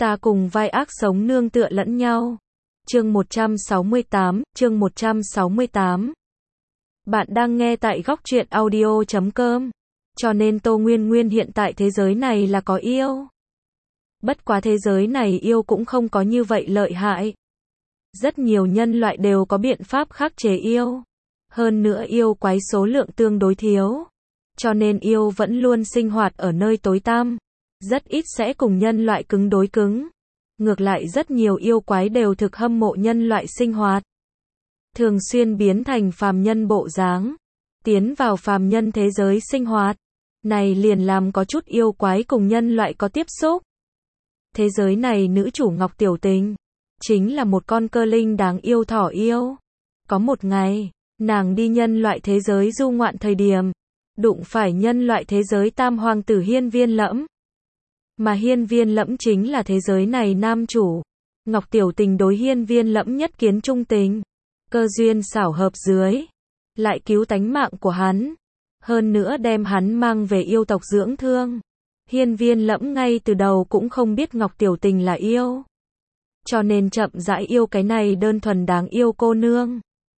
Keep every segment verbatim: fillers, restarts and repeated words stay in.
Ta cùng vai ác sống nương tựa lẫn nhau. Chương một trăm sáu mươi tám, chương một trăm sáu mươi tám. Bạn đang nghe tại góc truyện audio chấm com. Cho nên Tô Nguyên Nguyên hiện tại thế giới này là có yêu. Bất quá thế giới này yêu cũng không có như vậy lợi hại. Rất nhiều nhân loại đều có biện pháp khắc chế yêu. Hơn nữa yêu quái số lượng tương đối thiếu. Cho nên yêu vẫn luôn sinh hoạt ở nơi tối tăm. Rất ít sẽ cùng nhân loại cứng đối cứng. Ngược lại rất nhiều yêu quái đều thực hâm mộ nhân loại sinh hoạt. Thường xuyên biến thành phàm nhân bộ dáng. Tiến vào phàm nhân thế giới sinh hoạt. Này liền làm có chút yêu quái cùng nhân loại có tiếp xúc. Thế giới này nữ chủ Ngọc Tiểu Tình. Chính là một con cơ linh đáng yêu thỏ yêu. Có một ngày, nàng đi nhân loại thế giới du ngoạn thời điểm. Đụng phải nhân loại thế giới tam hoàng tử Hiên Viên Lẫm. Mà Hiên Viên Lẫm chính là thế giới này nam chủ. Ngọc Tiểu Tình đối Hiên Viên Lẫm nhất kiến trung tình. Cơ duyên xảo hợp dưới. Lại cứu tánh mạng của hắn. Hơn nữa đem hắn mang về yêu tộc dưỡng thương. Hiên Viên Lẫm ngay từ đầu cũng không biết Ngọc Tiểu Tình là yêu. Cho nên chậm rãi yêu cái này đơn thuần đáng yêu cô nương.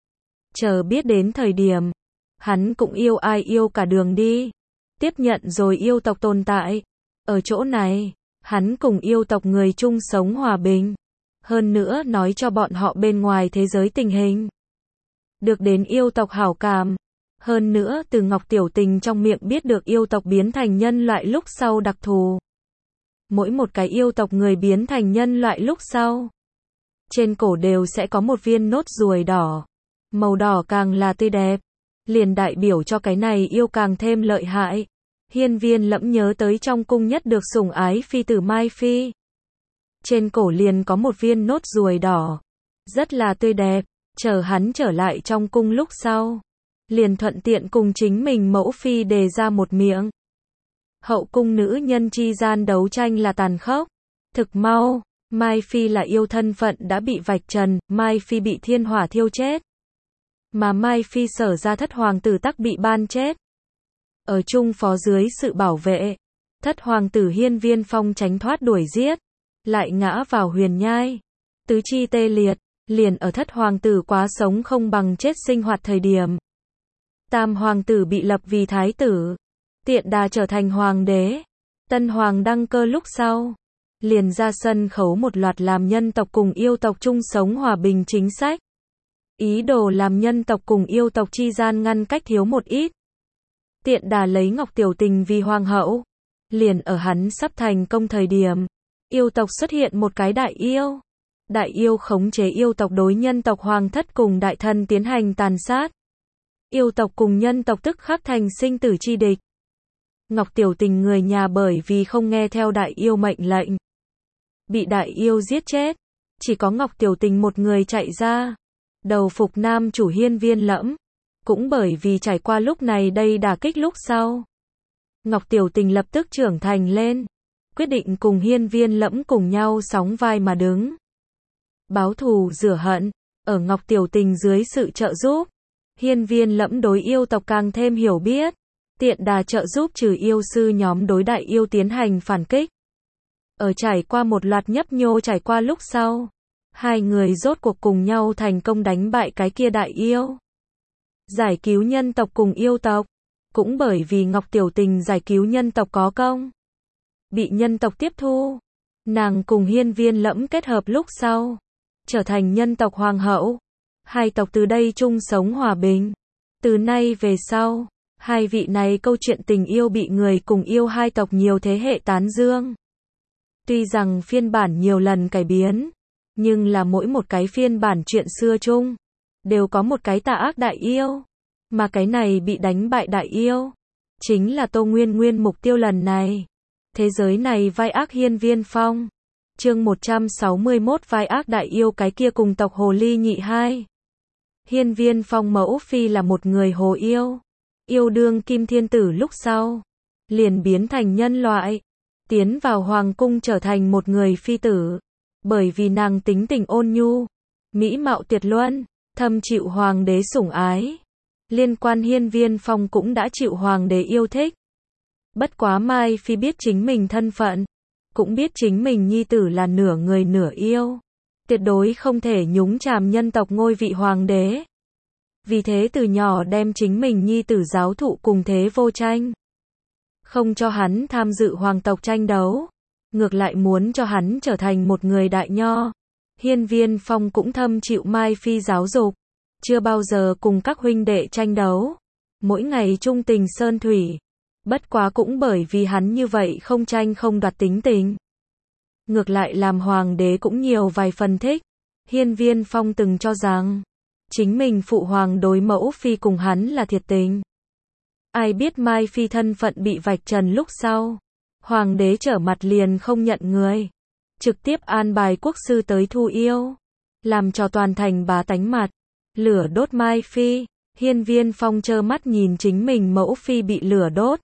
Chờ biết đến thời điểm. Hắn cũng yêu ai yêu cả đường đi. Tiếp nhận rồi yêu tộc tồn tại. Ở chỗ này, hắn cùng yêu tộc người chung sống hòa bình. Hơn nữa nói cho bọn họ bên ngoài thế giới tình hình. Được đến yêu tộc hảo cảm. Hơn nữa từ Ngọc Tiểu Tình trong miệng biết được yêu tộc biến thành nhân loại lúc sau đặc thù. Mỗi một cái yêu tộc người biến thành nhân loại lúc sau. Trên cổ đều sẽ có một viên nốt ruồi đỏ. Màu đỏ càng là tươi đẹp. Liền đại biểu cho cái này yêu càng thêm lợi hại. Hiên Viên Lẫm nhớ tới trong cung nhất được sủng ái phi tử Mai Phi. Trên cổ liền có một viên nốt ruồi đỏ. Rất là tươi đẹp. Chờ hắn trở lại trong cung lúc sau. Liền thuận tiện cùng chính mình mẫu phi đề ra một miệng. Hậu cung nữ nhân chi gian đấu tranh là tàn khốc. Thực mau, Mai Phi là yêu thân phận đã bị vạch trần, Mai Phi bị thiên hỏa thiêu chết. Mà Mai Phi sở ra thất hoàng tử tắc bị ban chết. Ở chung phó dưới sự bảo vệ, thất hoàng tử Hiên Viên Phong tránh thoát đuổi giết, lại ngã vào huyền nhai. Tứ chi tê liệt, liền ở thất hoàng tử quá sống không bằng chết sinh hoạt thời điểm. Tam hoàng tử bị lập vì thái tử, Tiện Đà trở thành hoàng đế. Tân hoàng đăng cơ lúc sau, liền ra sân khấu một loạt làm nhân tộc cùng yêu tộc chung sống hòa bình chính sách. Ý đồ làm nhân tộc cùng yêu tộc chi gian ngăn cách thiếu một ít. Tiện Đà lấy Ngọc Tiểu Tình vì hoàng hậu. Liền ở hắn sắp thành công thời điểm, yêu tộc xuất hiện một cái đại yêu. Đại yêu khống chế yêu tộc đối nhân tộc hoàng thất cùng đại thần tiến hành tàn sát. Yêu tộc cùng nhân tộc tức khắc thành sinh tử chi địch. Ngọc Tiểu Tình người nhà bởi vì không nghe theo đại yêu mệnh lệnh, bị đại yêu giết chết. Chỉ có Ngọc Tiểu Tình một người chạy ra, đầu phục nam chủ Hiên Viên Lẫm. Cũng bởi vì trải qua lúc này đây đả kích lúc sau, Ngọc Tiểu Tình lập tức trưởng thành lên, quyết định cùng Hiên Viên Lẫm cùng nhau sóng vai mà đứng. Báo thù rửa hận, ở Ngọc Tiểu Tình dưới sự trợ giúp, Hiên Viên Lẫm đối yêu tộc càng thêm hiểu biết. Tiện Đà trợ giúp trừ yêu sư nhóm đối đại yêu tiến hành phản kích. Ở trải qua một loạt nhấp nhô trải qua lúc sau, hai người rốt cuộc cùng nhau thành công đánh bại cái kia đại yêu. Giải cứu nhân tộc cùng yêu tộc. Cũng bởi vì Ngọc Tiểu Tình giải cứu nhân tộc có công, bị nhân tộc tiếp thu. Nàng cùng Hiên Viên Lẫm kết hợp lúc sau, trở thành nhân tộc hoàng hậu. Hai tộc từ đây chung sống hòa bình. Từ nay về sau, hai vị này câu chuyện tình yêu bị người cùng yêu hai tộc nhiều thế hệ tán dương. Tuy rằng phiên bản nhiều lần cải biến, nhưng là mỗi một cái phiên bản chuyện xưa chung, đều có một cái tà ác đại yêu. Mà cái này bị đánh bại đại yêu, chính là Tô Nguyên Nguyên mục tiêu lần này. Thế giới này vai ác Hiên Viên Phong. Chương một trăm sáu mươi mốt vai ác đại yêu cái kia cùng tộc hồ ly nhị hai. Hiên Viên Phong mẫu phi là một người hồ yêu. Yêu đương Kim Thiên Tử lúc sau, liền biến thành nhân loại. Tiến vào hoàng cung trở thành một người phi tử. Bởi vì nàng tính tình ôn nhu, mỹ mạo tuyệt luân, thâm chịu hoàng đế sủng ái. Liên quan Hiên Viên Phong cũng đã chịu hoàng đế yêu thích. Bất quá Mai Phi biết chính mình thân phận, cũng biết chính mình nhi tử là nửa người nửa yêu. Tuyệt đối không thể nhúng chàm nhân tộc ngôi vị hoàng đế. Vì thế từ nhỏ đem chính mình nhi tử giáo thụ cùng thế vô tranh. Không cho hắn tham dự hoàng tộc tranh đấu. Ngược lại muốn cho hắn trở thành một người đại nho. Hiên Viên Phong cũng thâm chịu Mai Phi giáo dục. Chưa bao giờ cùng các huynh đệ tranh đấu. Mỗi ngày trung tình sơn thủy. Bất quá cũng bởi vì hắn như vậy không tranh không đoạt tính tình. Ngược lại làm hoàng đế cũng nhiều vài phần thích. Hiên Viên Phong từng cho rằng, chính mình phụ hoàng đối mẫu phi cùng hắn là thiệt tình. Ai biết Mai Phi thân phận bị vạch trần lúc sau. Hoàng đế trở mặt liền không nhận người. Trực tiếp an bài quốc sư tới thu yêu. Làm cho toàn thành bá tánh mặt. Lửa đốt Mai Phi. Hiên Viên Phong trơ mắt nhìn chính mình mẫu phi bị lửa đốt.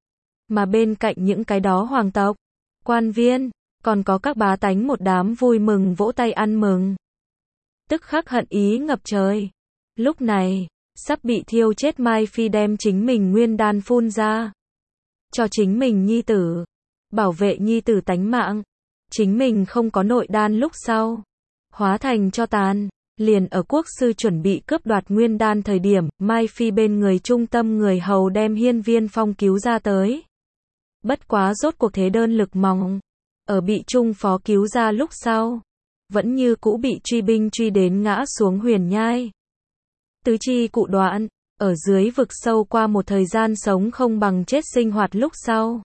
Mà bên cạnh những cái đó hoàng tộc, quan viên, còn có các bá tánh một đám vui mừng vỗ tay ăn mừng. Tức khắc hận ý ngập trời. Lúc này, sắp bị thiêu chết Mai Phi đem chính mình nguyên đan phun ra. Cho chính mình nhi tử. Bảo vệ nhi tử tánh mạng. Chính mình không có nội đan lúc sau. Hóa thành cho tàn. Liền ở quốc sư chuẩn bị cướp đoạt nguyên đan thời điểm, Mai Phi bên người trung tâm người hầu đem Hiên Viên Phong cứu ra tới. Bất quá rốt cuộc thế đơn lực mỏng. Ở bị trung phó cứu ra lúc sau. Vẫn như cũ bị truy binh truy đến ngã xuống huyền nhai. Tứ chi cụ đoạn, ở dưới vực sâu qua một thời gian sống không bằng chết sinh hoạt lúc sau.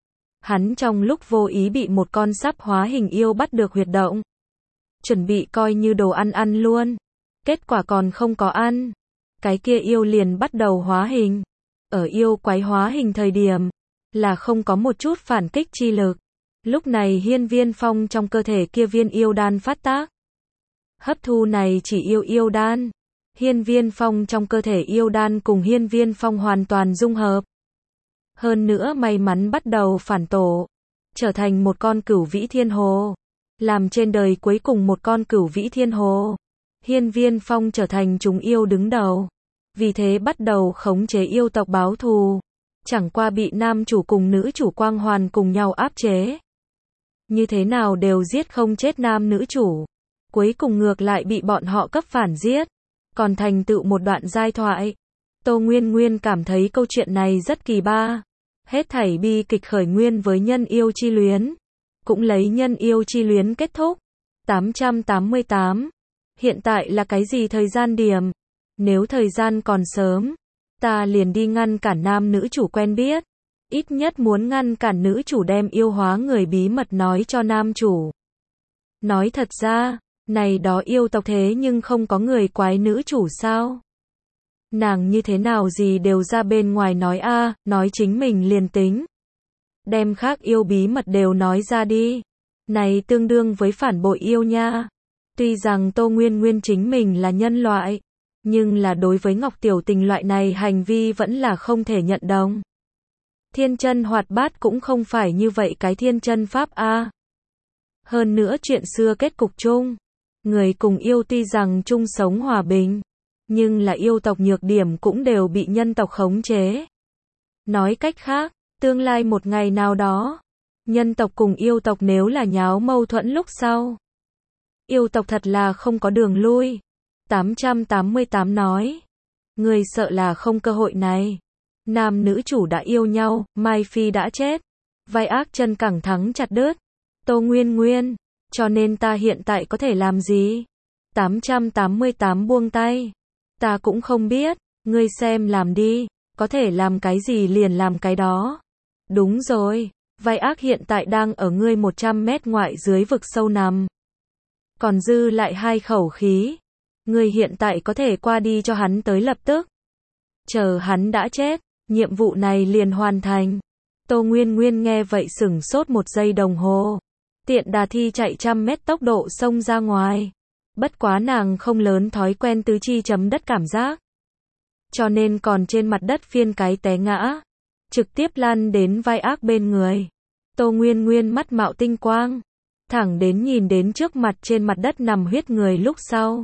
Hắn trong lúc vô ý bị một con sắp hóa hình yêu bắt được huyệt động. Chuẩn bị coi như đồ ăn ăn luôn. Kết quả còn không có ăn. Cái kia yêu liền bắt đầu hóa hình. Ở yêu quái hóa hình thời điểm, là không có một chút phản kích chi lực. Lúc này Hiên Viên Phong trong cơ thể kia viên yêu đan phát tác. Hấp thu này chỉ yêu yêu đan. Hiên Viên Phong trong cơ thể yêu đan cùng Hiên Viên Phong hoàn toàn dung hợp. Hơn nữa may mắn bắt đầu phản tổ. Trở thành một con cửu vĩ thiên hồ. Làm trên đời cuối cùng một con cửu vĩ thiên hồ. Hiên Viên Phong trở thành chúng yêu đứng đầu. Vì thế bắt đầu khống chế yêu tộc báo thù. Chẳng qua bị nam chủ cùng nữ chủ quang hoàn cùng nhau áp chế. Như thế nào đều giết không chết nam nữ chủ. Cuối cùng ngược lại bị bọn họ cấp phản giết. Còn thành tựu một đoạn giai thoại. Tô Nguyên Nguyên cảm thấy câu chuyện này rất kỳ ba. Hết thảy bi kịch khởi nguyên với nhân yêu chi luyến. Cũng lấy nhân yêu chi luyến kết thúc. tám trăm tám mươi tám. Hiện tại là cái gì thời gian điểm? Nếu thời gian còn sớm, ta liền đi ngăn cản nam nữ chủ quen biết. Ít nhất muốn ngăn cản nữ chủ đem yêu hóa người bí mật nói cho nam chủ. Nói thật ra, này đó yêu tộc thế nhưng không có người quái nữ chủ sao? Nàng như thế nào gì đều ra bên ngoài nói a, nói chính mình liền tính. Đem khác yêu bí mật đều nói ra đi. Này tương đương với phản bội yêu nha. Tuy rằng Tô Nguyên Nguyên chính mình là nhân loại, nhưng là đối với Ngọc Tiểu Tình loại này hành vi vẫn là không thể nhận đồng. Thiên chân hoạt bát cũng không phải như vậy cái thiên chân pháp a. Hơn nữa chuyện xưa kết cục chung. Người cùng yêu tuy rằng chung sống hòa bình, nhưng là yêu tộc nhược điểm cũng đều bị nhân tộc khống chế. Nói cách khác, tương lai một ngày nào đó, nhân tộc cùng yêu tộc nếu là nháo mâu thuẫn lúc sau. Yêu tộc thật là không có đường lui. tám trăm tám mươi tám nói. Người sợ là không cơ hội này. Nam nữ chủ đã yêu nhau, Mai Phi đã chết. Vai ác chân cẳng thắng chặt đứt. Tô Nguyên Nguyên. Cho nên ta hiện tại có thể làm gì? tám trăm tám mươi tám buông tay. Ta cũng không biết. Ngươi xem làm đi. Có thể làm cái gì liền làm cái đó. Đúng rồi. Vai ác hiện tại đang ở ngươi một trăm mét ngoại dưới vực sâu nằm. Còn dư lại hai khẩu khí. Ngươi hiện tại có thể qua đi cho hắn tới lập tức. Chờ hắn đã chết, nhiệm vụ này liền hoàn thành. Tô Nguyên Nguyên nghe vậy sửng sốt một giây đồng hồ. Tiện đà thi chạy trăm mét tốc độ xông ra ngoài. Bất quá nàng không lớn thói quen tứ chi chấm đất cảm giác. Cho nên còn trên mặt đất phiên cái té ngã. Trực tiếp lăn đến vai ác bên người. Tô Nguyên Nguyên mắt mạo tinh quang. Thẳng đến nhìn đến trước mặt trên mặt đất nằm huyết người lúc sau.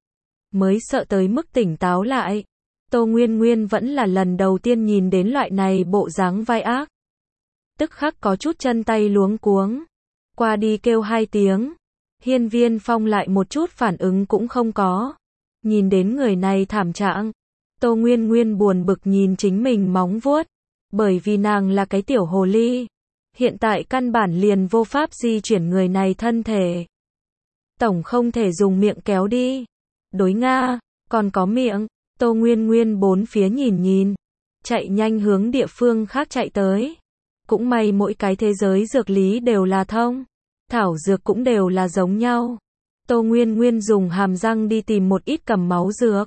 Mới sợ tới mức tỉnh táo lại. Tô Nguyên Nguyên vẫn là lần đầu tiên nhìn đến loại này bộ dáng vai ác. Tức khắc có chút chân tay luống cuống. qua đi kêu hai tiếng. Hiên Viên Phong lại một chút phản ứng cũng không có. Nhìn đến người này thảm trạng, Tô Nguyên Nguyên buồn bực nhìn chính mình móng vuốt, bởi vì nàng là cái tiểu hồ ly, hiện tại căn bản liền vô pháp di chuyển người này thân thể. Tổng không thể dùng miệng kéo đi. Đối Nga, còn có miệng. Tô Nguyên Nguyên bốn phía nhìn nhìn, chạy nhanh hướng địa phương khác chạy tới. Cũng may mỗi cái thế giới dược lý đều là thông, thảo dược cũng đều là giống nhau. Tô Nguyên Nguyên dùng hàm răng đi tìm một ít cầm máu dược.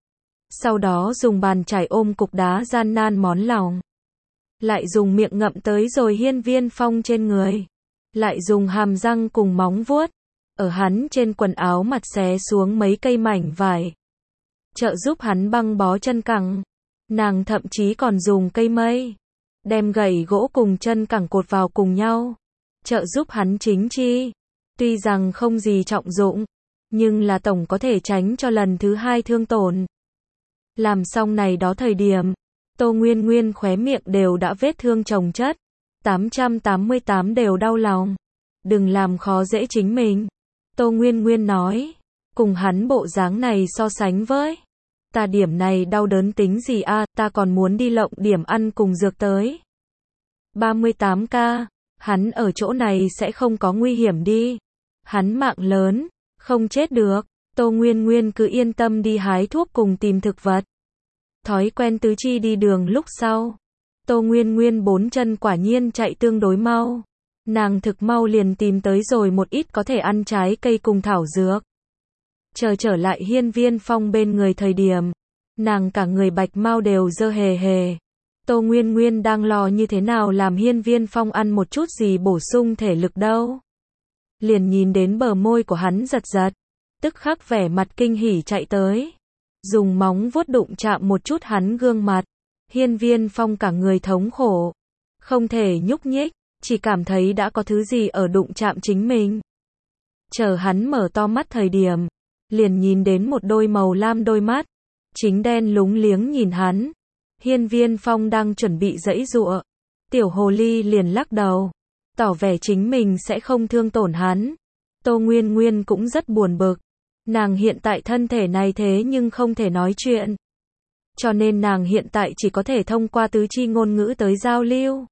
Sau đó dùng bàn chải ôm cục đá gian nan món lòng. Lại dùng miệng ngậm tới rồi Hiên Viên Phong trên người. Lại dùng hàm răng cùng móng vuốt, ở hắn trên quần áo mặt xé xuống mấy cây mảnh vải. Trợ giúp hắn băng bó chân cẳng. Nàng thậm chí còn dùng cây mây, đem gậy gỗ cùng chân cẳng cột vào cùng nhau. Trợ giúp hắn chính chi. Tuy rằng không gì trọng dụng, nhưng là tổng có thể tránh cho lần thứ hai thương tổn. Làm xong này đó thời điểm, Tô Nguyên Nguyên khóe miệng đều đã vết thương chồng chất. tám trăm tám mươi tám đều đau lòng. Đừng làm khó dễ chính mình. Tô Nguyên Nguyên nói, cùng hắn bộ dáng này so sánh với, ta điểm này đau đớn tính gì a, à, ta còn muốn đi lộng điểm ăn cùng dược tới. ba mươi tám k, hắn ở chỗ này sẽ không có nguy hiểm đi. Hắn mạng lớn, không chết được. Tô Nguyên Nguyên cứ yên tâm đi hái thuốc cùng tìm thực vật. Thói quen tứ chi đi đường lúc sau, Tô Nguyên Nguyên bốn chân quả nhiên chạy tương đối mau. Nàng thực mau liền tìm tới rồi một ít có thể ăn trái cây cùng thảo dược. Chờ trở lại Hiên Viên Phong bên người thời điểm, nàng cả người bạch mau đều dơ hề hề. Tô Nguyên Nguyên đang lo như thế nào làm Hiên Viên Phong ăn một chút gì bổ sung thể lực đâu. Liền nhìn đến bờ môi của hắn giật giật, tức khắc vẻ mặt kinh hỉ chạy tới. Dùng móng vuốt đụng chạm một chút hắn gương mặt. Hiên Viên Phong cả người thống khổ, không thể nhúc nhích, chỉ cảm thấy đã có thứ gì ở đụng chạm chính mình. Chờ hắn mở to mắt thời điểm, liền nhìn đến một đôi màu lam đôi mắt, chính đen lúng liếng nhìn hắn. Hiên Viên Phong đang chuẩn bị giãy giụa, tiểu hồ ly liền lắc đầu, tỏ vẻ chính mình sẽ không thương tổn hắn. Tô Nguyên Nguyên cũng rất buồn bực, nàng hiện tại thân thể này thế nhưng không thể nói chuyện, cho nên nàng hiện tại chỉ có thể thông qua tứ chi ngôn ngữ tới giao lưu.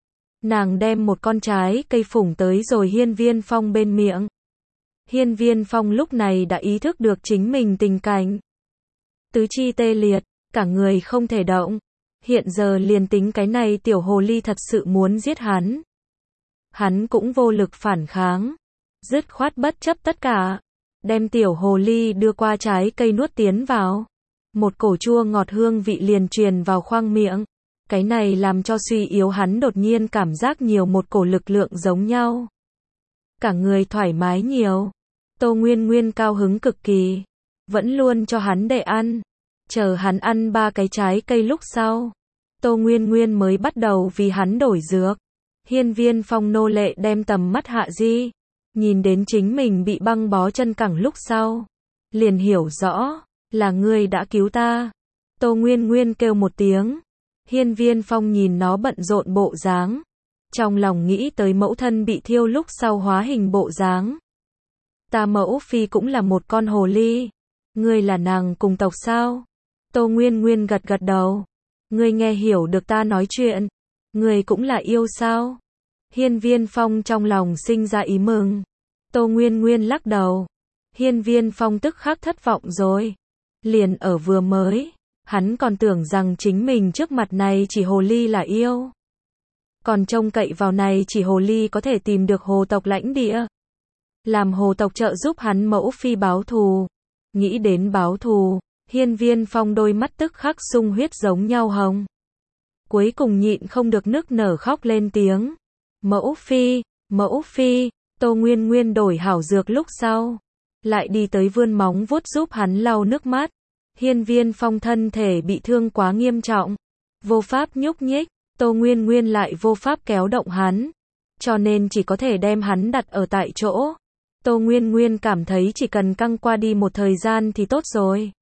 Nàng đem một con trái cây phủng tới rồi Hiên Viên Phong bên miệng. Hiên Viên Phong lúc này đã ý thức được chính mình tình cảnh. Tứ chi tê liệt, cả người không thể động. Hiện giờ liền tính cái này tiểu hồ ly thật sự muốn giết hắn, hắn cũng vô lực phản kháng. Dứt khoát bất chấp tất cả, đem tiểu hồ ly đưa qua trái cây nuốt tiến vào. Một cổ chua ngọt hương vị liền truyền vào khoang miệng. Cái này làm cho suy yếu hắn đột nhiên cảm giác nhiều một cổ lực lượng giống nhau. Cả người thoải mái nhiều. Tô Nguyên Nguyên cao hứng cực kỳ, vẫn luôn cho hắn để ăn. Chờ hắn ăn ba cái trái cây lúc sau, Tô Nguyên Nguyên mới bắt đầu vì hắn đổi dược. Hiên Viên Phong nô lệ đem tầm mắt hạ di, nhìn đến chính mình bị băng bó chân cẳng lúc sau, liền hiểu rõ, là ngươi đã cứu ta. Tô Nguyên Nguyên kêu một tiếng. Hiên Viên Phong nhìn nó bận rộn bộ dáng, trong lòng nghĩ tới mẫu thân bị thiêu lúc sau hóa hình bộ dáng. Ta mẫu phi cũng là một con hồ ly. Ngươi là nàng cùng tộc sao? Tô Nguyên Nguyên gật gật đầu. Ngươi nghe hiểu được ta nói chuyện. Ngươi cũng là yêu sao? Hiên Viên Phong trong lòng sinh ra ý mừng. Tô Nguyên Nguyên lắc đầu. Hiên Viên Phong tức khắc thất vọng rồi. Liền ở vừa mới, hắn còn tưởng rằng chính mình trước mặt này chỉ hồ ly là yêu. Còn trông cậy vào này chỉ hồ ly có thể tìm được hồ tộc lãnh địa. Làm hồ tộc trợ giúp hắn mẫu phi báo thù. Nghĩ đến báo thù, Hiên Viên Phong đôi mắt tức khắc sung huyết giống nhau hồng. Cuối cùng nhịn không được nức nở khóc lên tiếng. Mẫu phi, mẫu phi, Tô Nguyên Nguyên đổi hảo dược lúc sau, lại đi tới vươn móng vuốt giúp hắn lau nước mắt. Hiên Viên Phong thân thể bị thương quá nghiêm trọng, vô pháp nhúc nhích, Tô Nguyên Nguyên lại vô pháp kéo động hắn, cho nên chỉ có thể đem hắn đặt ở tại chỗ. Tô Nguyên Nguyên cảm thấy chỉ cần căng qua đi một thời gian thì tốt rồi.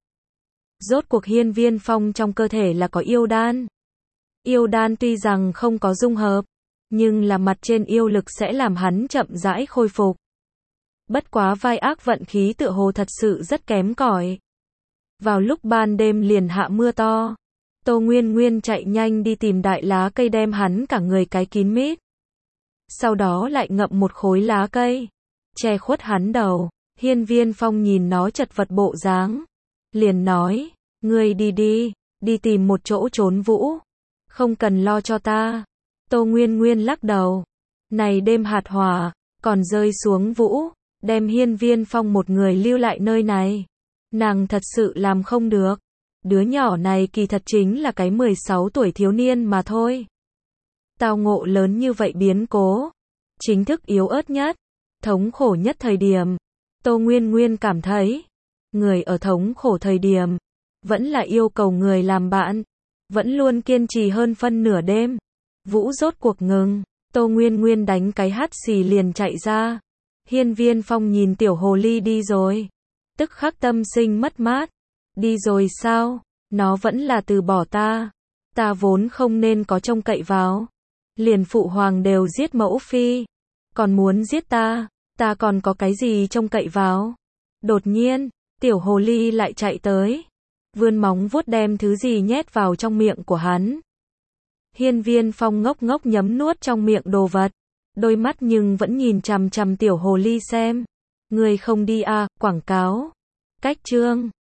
Rốt cuộc Hiên Viên Phong trong cơ thể là có yêu đan. Yêu đan tuy rằng không có dung hợp, nhưng là mặt trên yêu lực sẽ làm hắn chậm rãi khôi phục. Bất quá vai ác vận khí tựa hồ thật sự rất kém cỏi. Vào lúc ban đêm liền hạ mưa to. Tô Nguyên Nguyên chạy nhanh đi tìm đại lá cây đem hắn cả người cái kín mít. Sau đó lại ngậm một khối lá cây, che khuất hắn đầu. Hiên Viên Phong nhìn nó chật vật bộ dáng, liền nói, ngươi đi đi, đi tìm một chỗ trốn vũ, không cần lo cho ta. Tô Nguyên Nguyên lắc đầu, này đêm hạt hỏa, còn rơi xuống vũ, đem Hiên Viên Phong một người lưu lại nơi này. Nàng thật sự làm không được. Đứa nhỏ này kỳ thật chính là cái mười sáu tuổi thiếu niên mà thôi. Tao ngộ lớn như vậy biến cố, chính thức yếu ớt nhất, thống khổ nhất thời điểm. Tô Nguyên Nguyên cảm thấy, người ở thống khổ thời điểm, vẫn là yêu cầu người làm bạn, vẫn luôn kiên trì hơn phân nửa đêm. Vũ rốt cuộc ngừng, Tô Nguyên Nguyên đánh cái hắt xì liền chạy ra. Hiên Viên Phong nhìn tiểu hồ ly đi rồi, tức khắc tâm sinh mất mát. Đi rồi sao? Nó vẫn là từ bỏ ta. Ta vốn không nên có trông cậy vào. Liền phụ hoàng đều giết mẫu phi, còn muốn giết ta, ta còn có cái gì trông cậy vào? Đột nhiên, tiểu hồ ly lại chạy tới, vươn móng vuốt đem thứ gì nhét vào trong miệng của hắn. Hiên Viên Phong ngốc ngốc nhấm nuốt trong miệng đồ vật, đôi mắt nhưng vẫn nhìn chằm chằm tiểu hồ ly xem. Người không đi à, quảng cáo. Cách chương